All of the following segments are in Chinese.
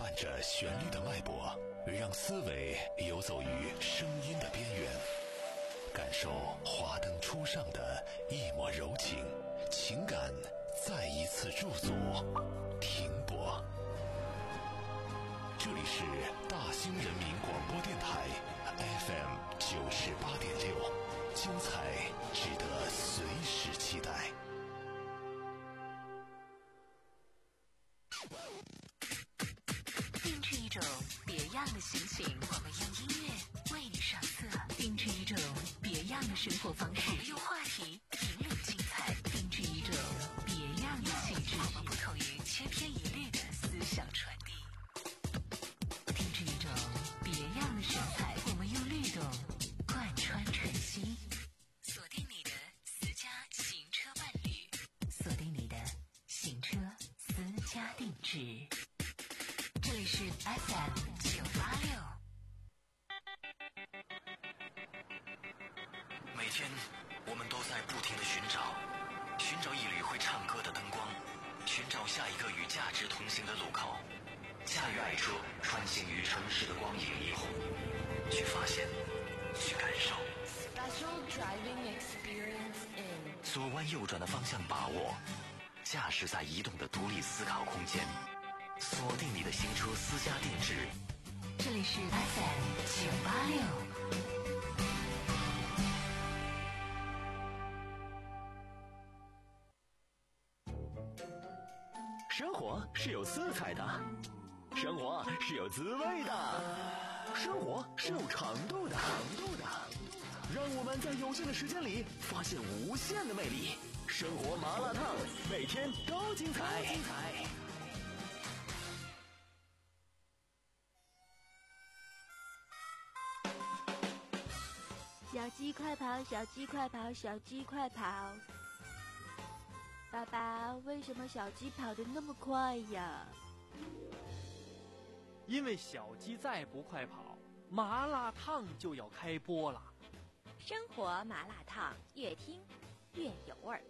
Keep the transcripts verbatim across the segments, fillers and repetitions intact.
慢着旋律的脉搏，让思维游走于声音的边缘，感受华灯初上的一抹柔情，情感再一次驻足停泊。这里是大兴人民广播电台 F M 九十八点六，精彩值得随时期待。 定制一种别样的心情，我们用音乐为你上色；定制一种别样的生活方式，我们用话题引领精彩；定制一种别样的气质，我们不同于千篇一律的思想传递；定制一种别样的神采，我们用律动贯穿晨曦。锁定你的私家行车伴侣，锁定你的行车私家定制。这里是 F M 九八六。 每天我们都在不停地寻找，寻找一缕会唱歌的灯光，寻找下一个与价值同行的路口。驾驭爱车，穿行于城市的光影霓虹，去发现，去感受。 Special driving experience in 左弯右转的方向把握，驾驶在移动的独立思考空间。锁定你的新车私家定制， 这里是 F M 九八六。 生活是有色彩的，生活是有滋味的，生活是有长度的，长度的。让我们在有限的时间里发现无限的魅力。生活麻辣烫，每天都精彩。精彩。 小鸡快跑，小鸡快跑，小鸡快跑！爸爸，为什么小鸡跑得那么快呀？ 因为小鸡再不快跑，麻辣烫就要开播了。 生活麻辣烫，越听越有味儿。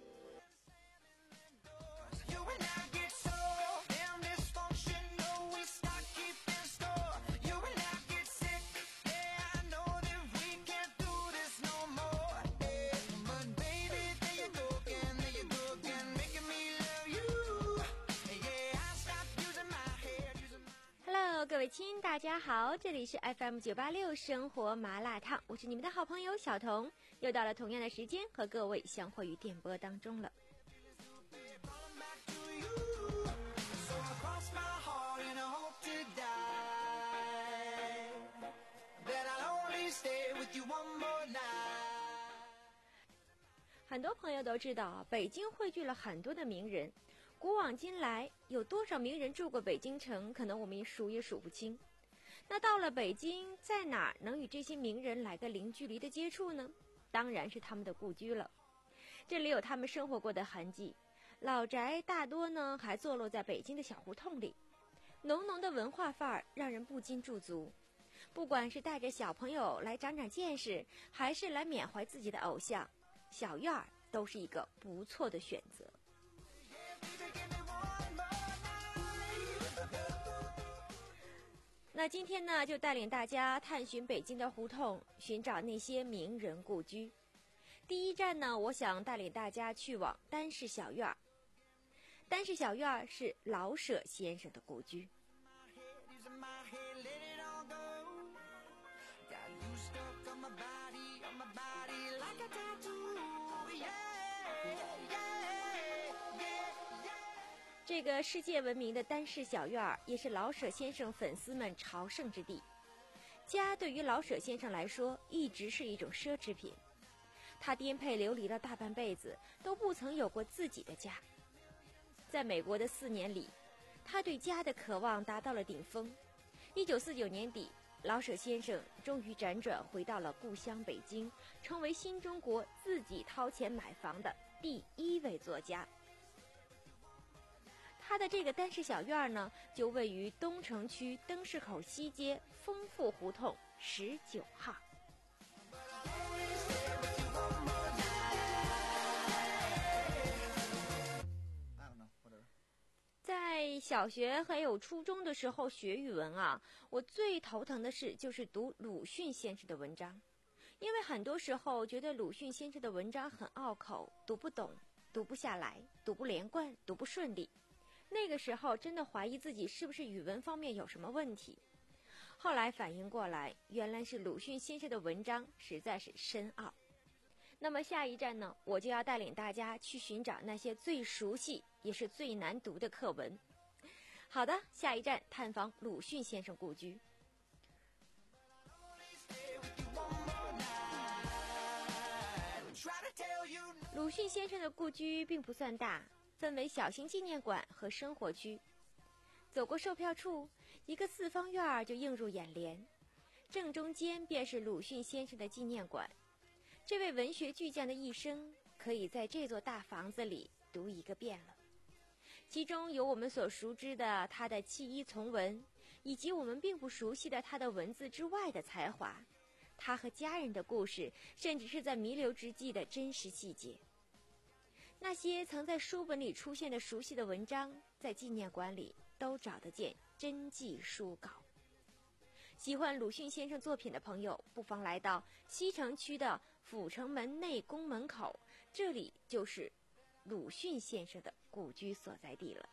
各位亲，大家好，这里是 F M 九八六生活麻辣烫，我是你们的好朋友小彤，又到了同样的时间和各位相会于电波当中了。很多朋友都知道，北京汇聚了很多的名人，古往今来有多少名人住过北京城，可能我们也数也数不清。那到了北京，在哪儿能与这些名人来个零距离的接触呢？当然是他们的故居了。这里有他们生活过的痕迹，老宅大多呢还坐落在北京的小胡同里，浓浓的文化范儿让人不禁驻足。不管是带着小朋友来长长见识，还是来缅怀自己的偶像，小院儿都是一个不错的选择。那今天呢，就带领大家探寻北京的胡同，寻找那些名人故居。第一站呢，我想带领大家去往丹氏小院。丹氏小院是老舍先生的故居。这个世界闻名的丹氏小院也是老舍先生粉丝们朝圣之地。家对于老舍先生来说一直是一种奢侈品，他颠沛流离了大半辈子都不曾有过自己的家。在美国的四年里，他对家的渴望达到了顶峰。一九四九年底，老舍先生终于辗转回到了故乡北京，成为新中国自己掏钱买房的第一位作家。他的这个丹氏小院呢，就位于东城区灯市口西街丰富胡同十九号。在在小学还有初中的时候学语文啊，我最头疼的事就是读鲁迅先生的文章，因为很多时候觉得鲁迅先生的文章很拗口，读不懂，读不下来，读不连贯，读不顺利。那个时候真的怀疑自己是不是语文方面有什么问题。后来反应过来，原来是鲁迅先生的文章实在是深奥。那么下一站呢，我就要带领大家去寻找那些最熟悉也是最难读的课文。好的，下一站探访鲁迅先生故居。鲁迅先生的故居并不算大，分为小型纪念馆和生活区。走过售票处，一个四方院就映入眼帘，正中间便是鲁迅先生的纪念馆。这位文学巨匠的一生可以在这座大房子里读一个遍了，其中有我们所熟知的他的弃医从文，以及我们并不熟悉的他的文字之外的才华，他和家人的故事，甚至是在弥留之际的真实细节。那些曾在书本里出现的熟悉的文章，在纪念馆里都找得见真迹书稿。喜欢鲁迅先生作品的朋友，不妨来到西城区的阜成门内宫门口，这里就是鲁迅先生的故居所在地了。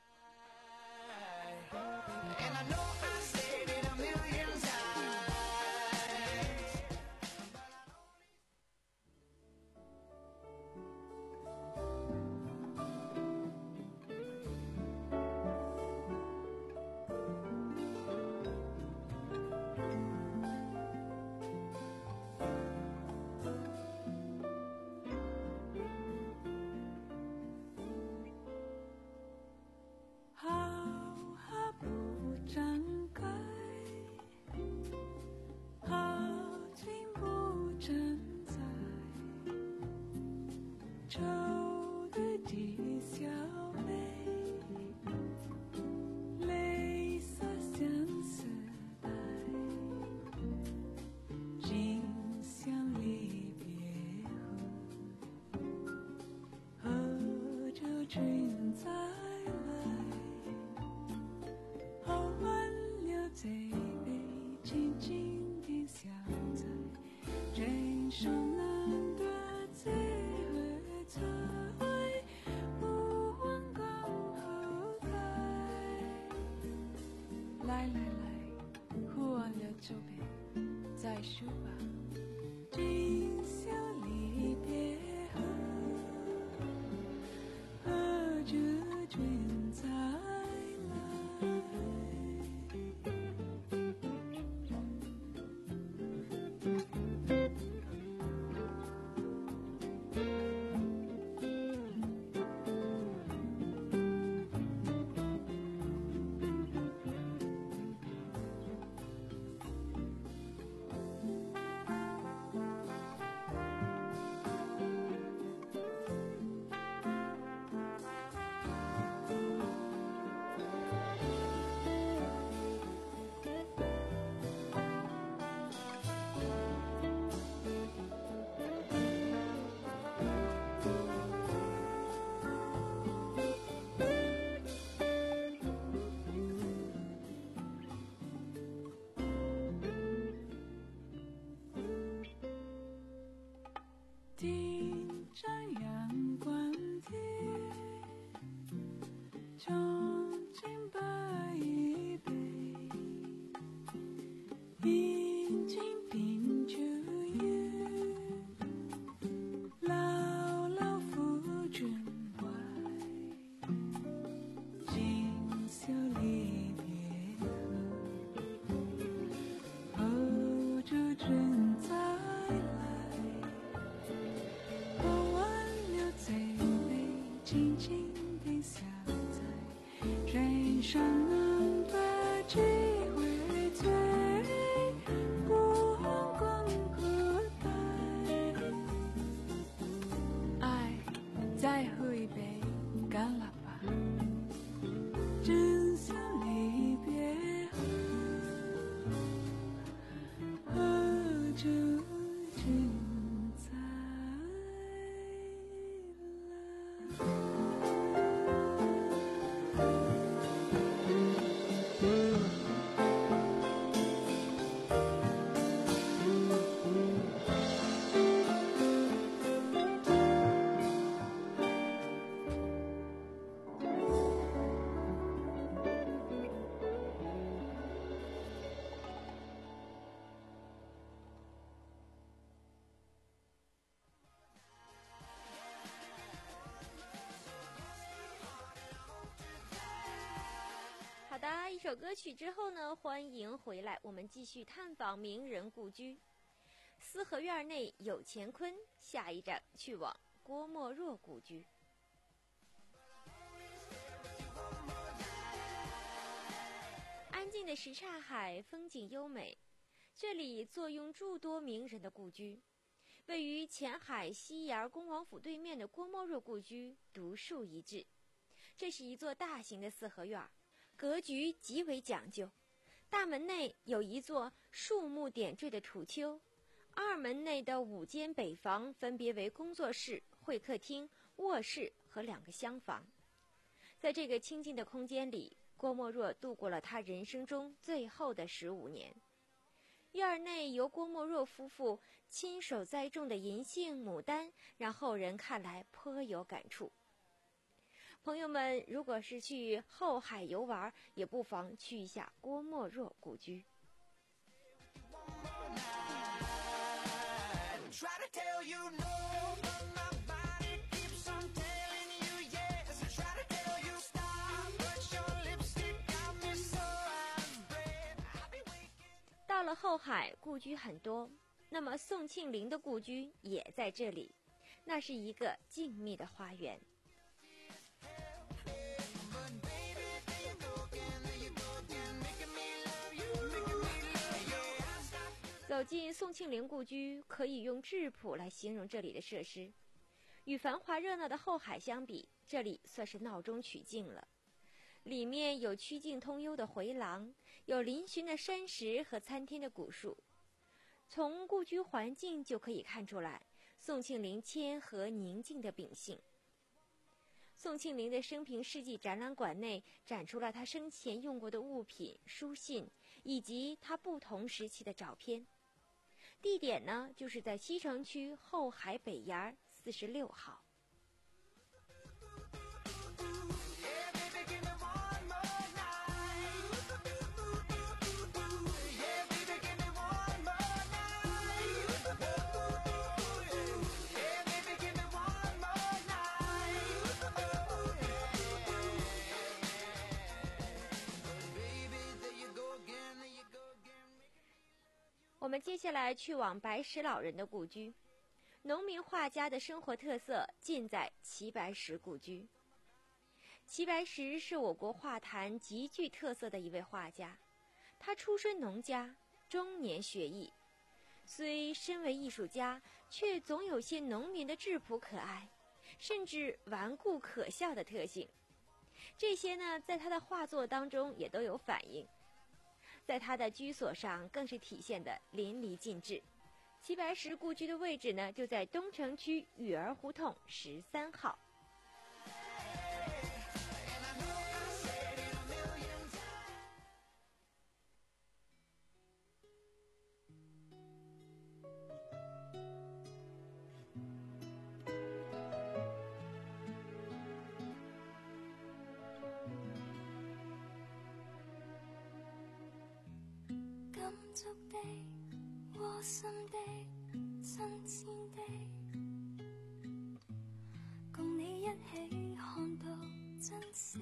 来来来，喝完了酒杯再说吧。今宵离别后，何处君再来？顶着阳光贴，重新摆一杯，饮尽冰酒月，牢牢扶君怀。今宵离别后，何处君再来？静静地笑在人生难得几回醉，不问光和淡。爱，再喝一杯，干了吧。真相离别后，何处君再来？ 首歌曲之后呢，欢迎回来，我们继续探访名人故居。四合院内有乾坤，下一站去往郭沫若故居。安静的什刹海，风景优美，这里坐拥诸多名人的故居。位于前海西沿恭王府对面的郭沫若故居独树一帜。这是一座大型的四合院，格局极为讲究。大门内有一座树木点缀的土丘，二门内的五间北房分别为工作室、会客厅、卧室和两个厢房。在这个清静的空间里，郭沫若度过了他人生中最后的十五年。院内由郭沫若夫妇亲手栽种的银杏、牡丹，让后人看来颇有感触。朋友们，如果是去后海游玩，也不妨去一下郭沫若故居。到了后海，故居很多，那么宋庆龄的故居也在这里，那是一个静谧的花园。走进宋庆龄故居，可以用质朴来形容这里的设施。与繁华热闹的后海相比，这里算是闹中取静了。里面有曲径通幽的回廊，有嶙峋的山石和参天的古树。从故居环境就可以看出来宋庆龄谦和宁静的秉性。宋庆龄的生平事迹展览馆内展出了他生前用过的物品、书信，以及他不同时期的照片。地点呢，就是在西城区后海北沿四十六号。我们接下来去往白石老人的故居。农民画家的生活特色尽在齐白石故居。齐白石是我国画坛极具特色的一位画家，他出身农家，中年学艺，虽身为艺术家，却总有些农民的质朴可爱，甚至顽固可笑的特性。这些呢，在他的画作当中也都有反映。在他的居所上更是体现得淋漓尽致。齐白石故居的位置呢，就在东城区雨儿胡同十三号。 足的、窩心的、新鮮的，共你一起看到珍惜。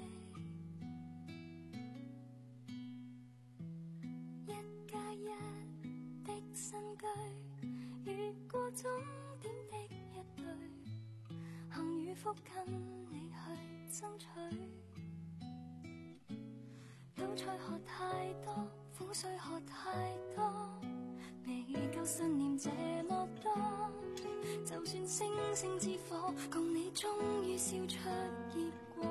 一加一的新居，越過終點的一對，幸與福跟你去爭取。倒菜喝太多，苦水喝太多，未夠信念這麼多。就算星星之火，共你終於燒出結果。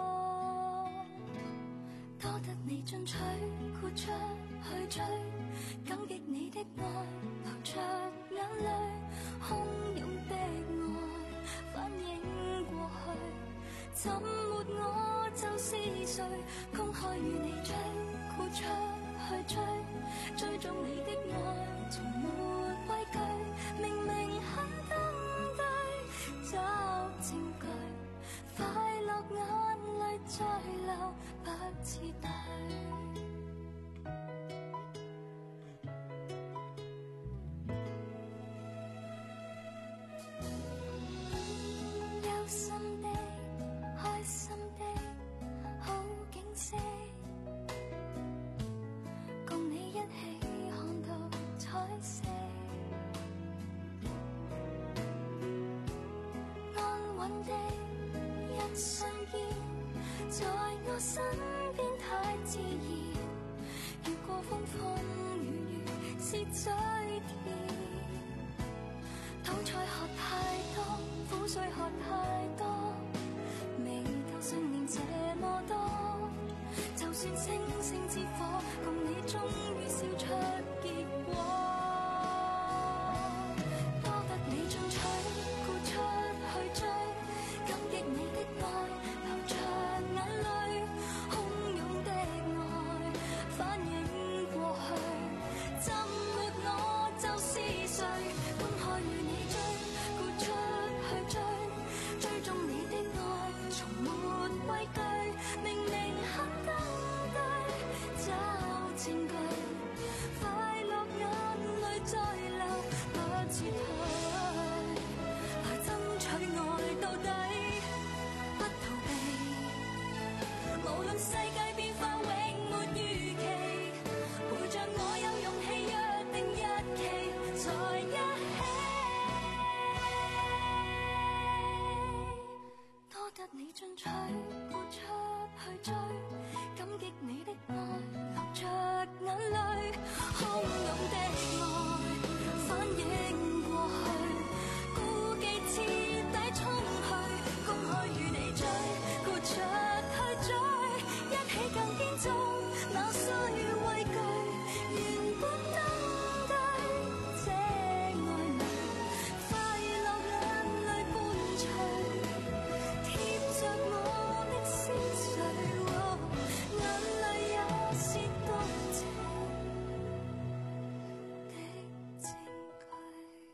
多得你進取，豁出去追，感激你的愛，流着眼淚，洶湧的愛反映過去，怎沒我就是誰，公開與你追，豁出去追，追蹤你的愛，從沒畏懼，明明很登對，找證據，快樂眼淚再流，不似對。憂心的，開心的，好景色。 我身邊太自然，越過風風雨雨是最甜。苦菜喝太多，苦水喝太多，味道信念這麼多。就算星星之火，共你終於燒出結果。多得你進取，豁出去追，感激你的愛，流着眼淚，洶湧的愛反映過去。怎沒我就是誰？公開與你追，豁出去追，追蹤你的愛，從沒畏懼。明明很登對，找證據，快樂眼淚再流，不撤退，來爭取愛到底，不逃避。無論世界變化永沒預期，陪着我有勇氣，約定日期才一起。多得你進取，豁出去追，感激你的愛，流着眼淚，洶湧的愛反映過去，顧忌徹底衝去，公開與你追，豁出去追，一起更堅壯，哪需畏懼？原本登對這愛侶，快樂眼淚伴隨，貼着我的思緒，哦，眼淚也是多情的證據。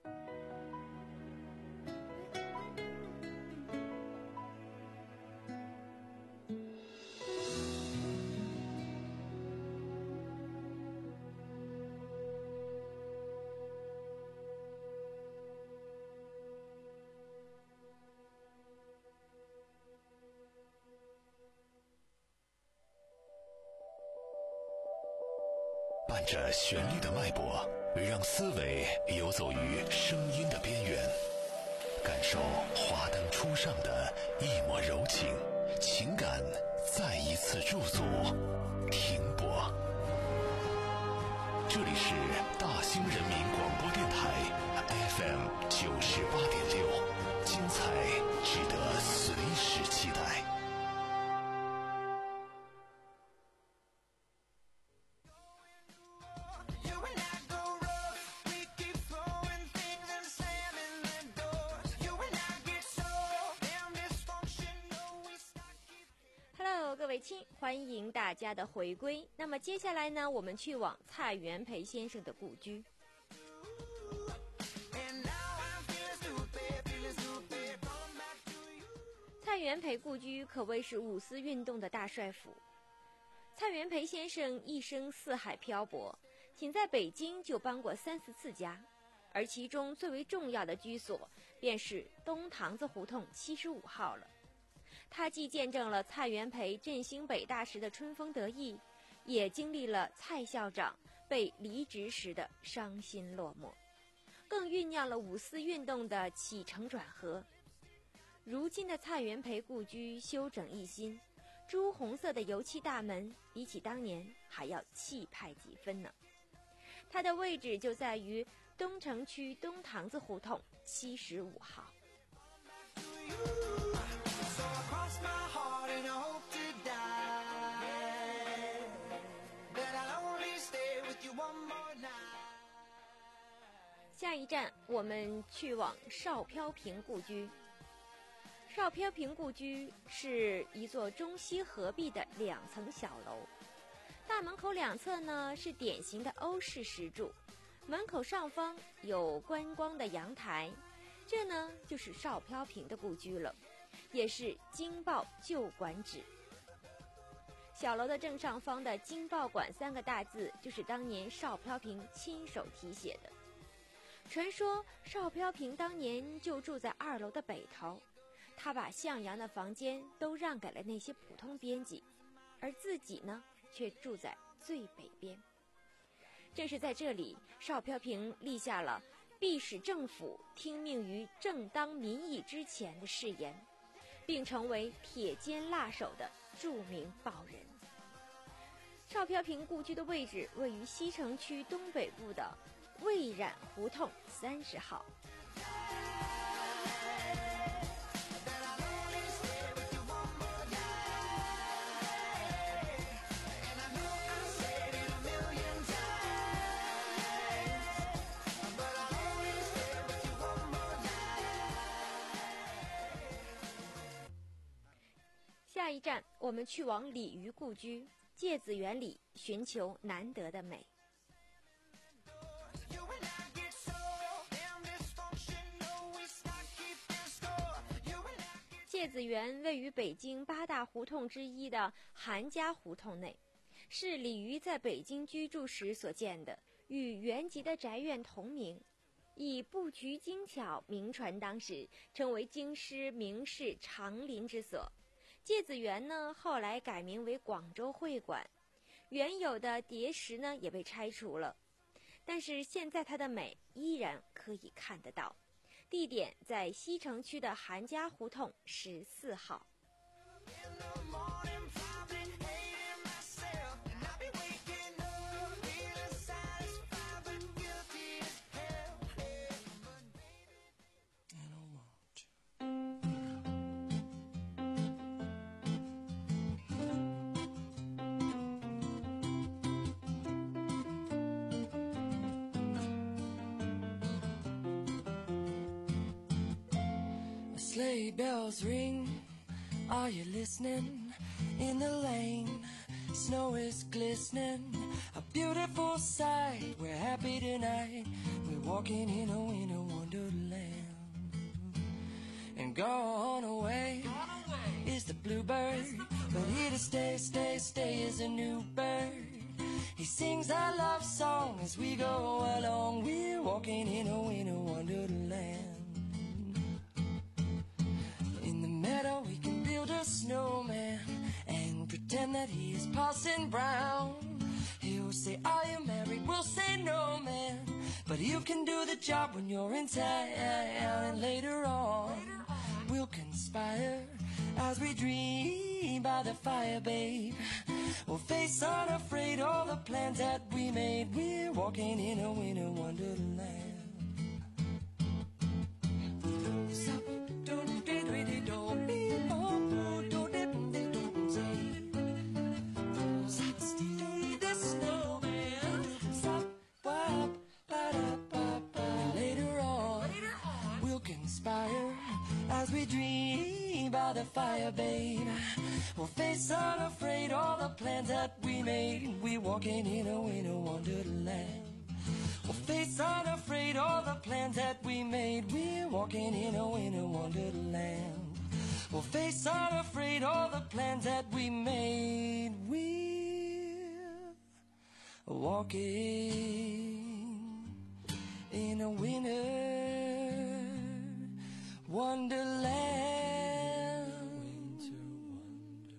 伴着旋律的脉搏，让思维游走于声音的边缘，感受华灯初上的一抹柔情，情感再一次驻足停泊。这里是大兴人民广播电台 F M 九十八点六，精彩值得随时期待。 各位亲，欢迎大家的回归。那么接下来呢，我们去往蔡元培先生的故居。蔡元培故居可谓是五四运动的大帅府。蔡元培先生一生四海漂泊，仅在北京就搬过三四次家，而其中最为重要的居所便是东堂子胡同七十五号了。他既见证了蔡元培振兴北大时的春风得意，也经历了蔡校长被离职时的伤心落寞，更酝酿了五四运动的起承转合。如今的蔡元培故居修整一新，朱红色的油漆大门比起当年还要气派几分呢。它的位置就在于东城区东堂子胡同七十五号。下一站，我们去往邵飘萍故居。邵飘萍故居是一座中西合璧的两层小楼，大门口两侧呢是典型的欧式石柱，门口上方有观光的阳台，这呢就是邵飘萍的故居了，也是京报旧馆址。小楼的正上方的京报馆三个大字就是当年邵飘萍亲手题写的。传说邵飘萍当年就住在二楼的北头，他把向阳的房间都让给了那些普通编辑，而自己呢却住在最北边。正是在这里，邵飘萍立下了必使政府听命于正当民意之前的誓言， 并成为铁肩辣手的著名报人。邵飘萍故居的位置位于西城区东北部的蔚染胡同三十号。下一站，我们去往鲤鱼故居芥子园里寻求难得的美。芥子园位于北京八大胡同之一的韩家胡同内，是李渔在北京居住时所建的，与原籍的宅院同名，以布局精巧名传当时，成为京师名士长临之所。芥子园呢，后来改名为广州会馆，原有的叠石呢也被拆除了，但是现在它的美依然可以看得到。地点在西城区的韩家胡同十四号。 Sleigh bells ring, are you listening? In the lane, snow is glistening, a beautiful sight. We're happy tonight, we're walking in a winter wonderland. And gone away is the bluebird, but here to stay, stay, stay is a new bird. He sings our love song as we go along. We're walking in a winter wonderland. We can build a snowman and pretend that he is Parson Brown. He'll say, are you married? We'll say no, man, but you can do the job when you're in town. And later on, we'll conspire as we dream by the fire, babe. We'll face unafraid all the plans that we made. We're walking in a winter wonderland. As we dream by the fire, babe, we'll face unafraid all the plans that we made. We're walking in a winter wonderland. We'll face unafraid all the plans that we made. We're walking in a winter wonderland. We'll face unafraid all the plans that we made. We're walking in a winter Wonderland. Winter Wonderland.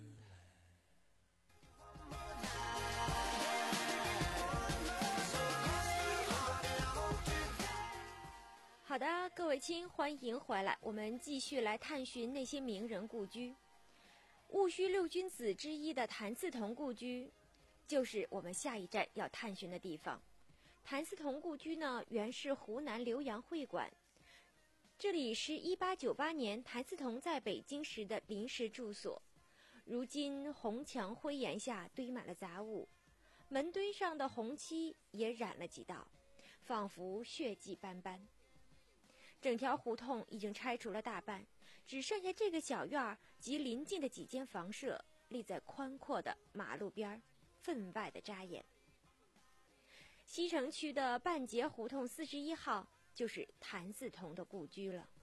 好的，各位亲，欢迎回来，我们继续来探寻那些名人故居。戊戌六君子之一的谭嗣同故居，就是我们下一站要探寻的地方。谭嗣同故居呢，原是湖南浏阳会馆。这里是一八九八年谭嗣同在北京时的临时住所，如今红墙灰檐下堆满了杂物，门墩上的红漆也染了几道，仿佛血迹斑斑。整条胡同已经拆除了大半，只剩下这个小院及邻近的几间房舍立在宽阔的马路边，分外的扎眼。西城区的半截胡同四十一号就是谭嗣同的故居了。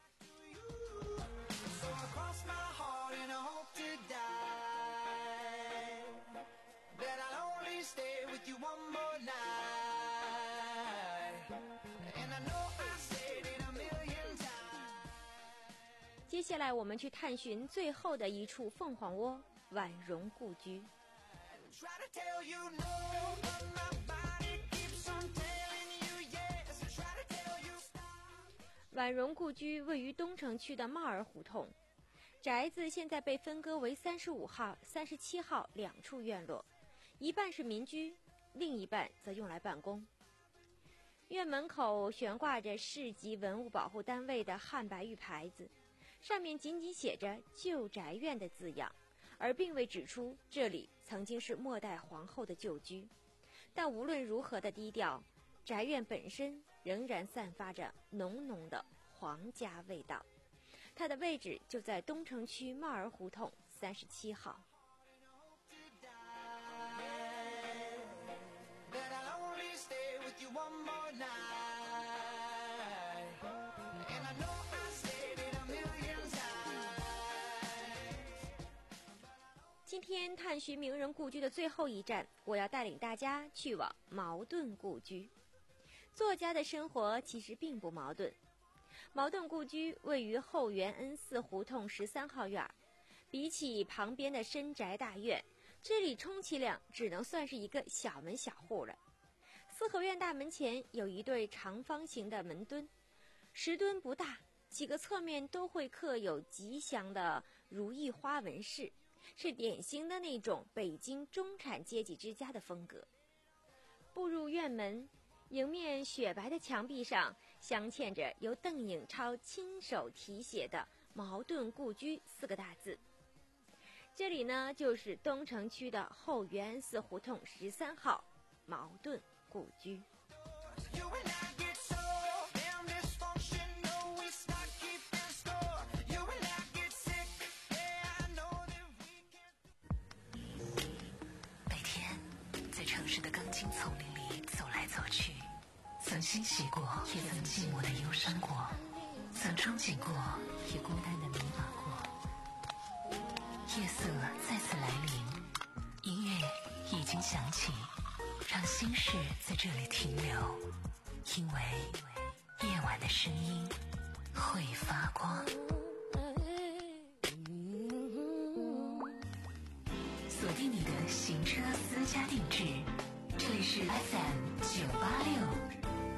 接下来我们去探寻最后的一处凤凰窝——婉容故居。婉容故居位于东城区的帽儿胡同， 宅子现在被分割为三十五号、三十七号两处院落，一半是民居，另一半则用来办公。院门口悬挂着市级文物保护单位的汉白玉牌子，上面仅仅写着旧宅院的字样，而并未指出这里曾经是末代皇后的旧居。但无论如何的低调，宅院本身仍然散发着浓浓的皇家味道。它的位置就在东城区帽儿胡同三十七号。今天探寻名人故居的最后一站，我要带领大家去往茅盾故居。作家的生活其实并不矛盾。茅盾故居位于后元恩寺胡同十三号院，比起旁边的深宅大院，这里充其量只能算是一个小门小户了。四合院大门前有一对长方形的门墩，石墩不大，几个侧面都会刻有吉祥的如意花纹饰，是典型的那种北京中产阶级之家的风格。步入院门，迎面雪白的墙壁上镶嵌着由邓颖超亲手题写的茅盾故居四个大字。这里呢，就是东城区的后元安寺胡同十三号茅盾故居。 每天在城市的钢筋丛林里走来走去，曾欣喜过，也曾寂寞的忧伤过，曾憧憬过，也孤单的迷茫过。夜色再次来临，音乐已经响起，让心事在这里停留，因为夜晚的声音会发光。锁定你的行车私家定制，这里是 F M 九八六。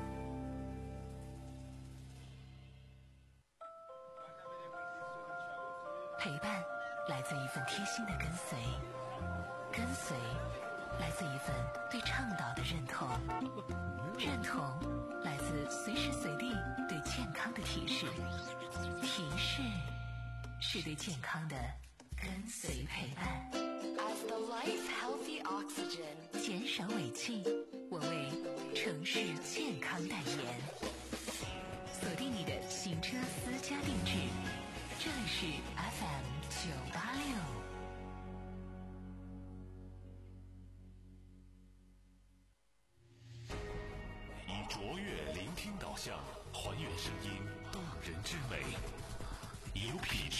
陪伴来自一份贴心的跟随，跟随来自一份对倡导的认同，认同来自随时随地对健康的提示，提示是对健康的跟随陪伴。 As the life healthy oxygen， 减少尾气，我为城市健康代言。锁定你的行车私家定制，这里是 F M 九八六。 以卓越聆听导向，还原声音动人之美，以有品质